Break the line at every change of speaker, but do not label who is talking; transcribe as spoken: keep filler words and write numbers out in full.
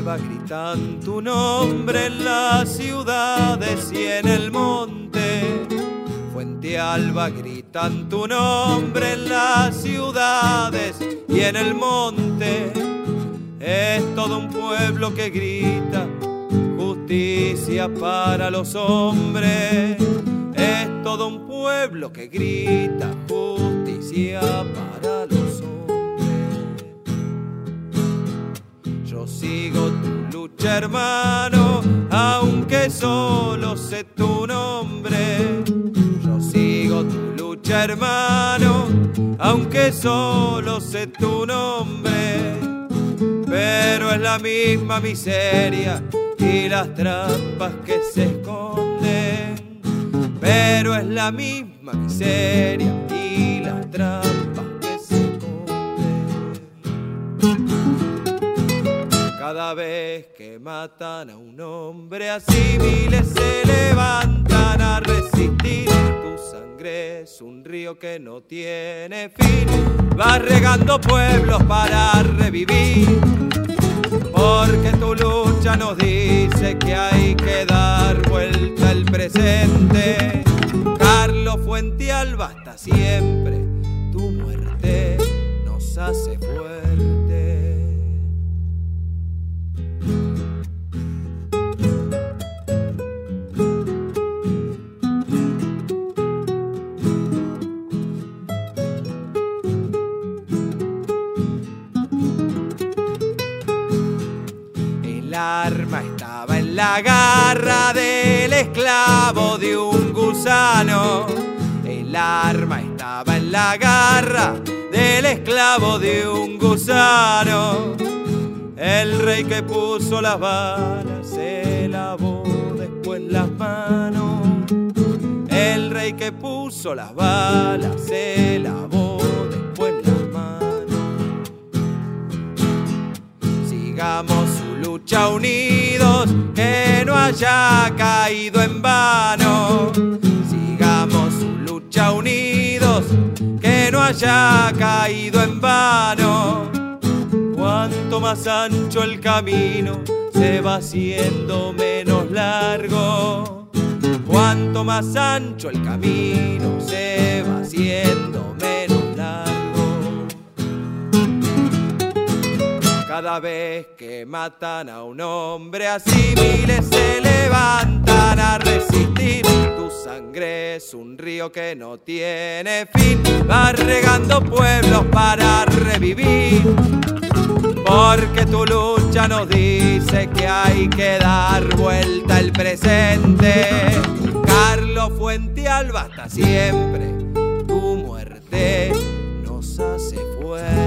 Fuentealba gritan tu nombre en las ciudades y en el monte. Fuentealba gritan tu nombre en las ciudades y en el monte. Es todo un pueblo que grita justicia para los hombres. Es todo un pueblo que grita justicia para los hombres. Yo sigo tu lucha, hermano, aunque solo sé tu nombre. Yo sigo tu lucha, hermano, aunque solo sé tu nombre. Pero es la misma miseria y las trampas que se esconden. Pero es la misma miseria y las trampas que se esconden. Cada vez que matan a un hombre así, miles se levantan a resistir. Tu sangre es un río que no tiene fin, va regando pueblos para revivir. Porque tu lucha nos dice que hay que dar vuelta al presente. Carlos Fuentealba, hasta siempre, tu muerte nos hace fuerte. El arma estaba en la garra del esclavo de un gusano. El arma estaba en la garra del esclavo de un gusano. El rey que puso las balas se lavó después las manos. El rey que puso las balas se lavó después las manos. Sigamos su lucha unidos, que no haya caído en vano. Sigamos su lucha unidos, que no haya caído en vano. Cuanto más ancho el camino, se va haciendo menos largo. Cuanto más ancho el camino, se va haciendo menos largo. Cada vez que matan a un hombre así, miles se levantan a resistir. Tu sangre es un río que no tiene fin, va regando pueblos para revivir. Porque tu lucha nos dice que hay que dar vuelta al presente. Carlos Fuentealba, hasta siempre, tu muerte nos hace fuerte.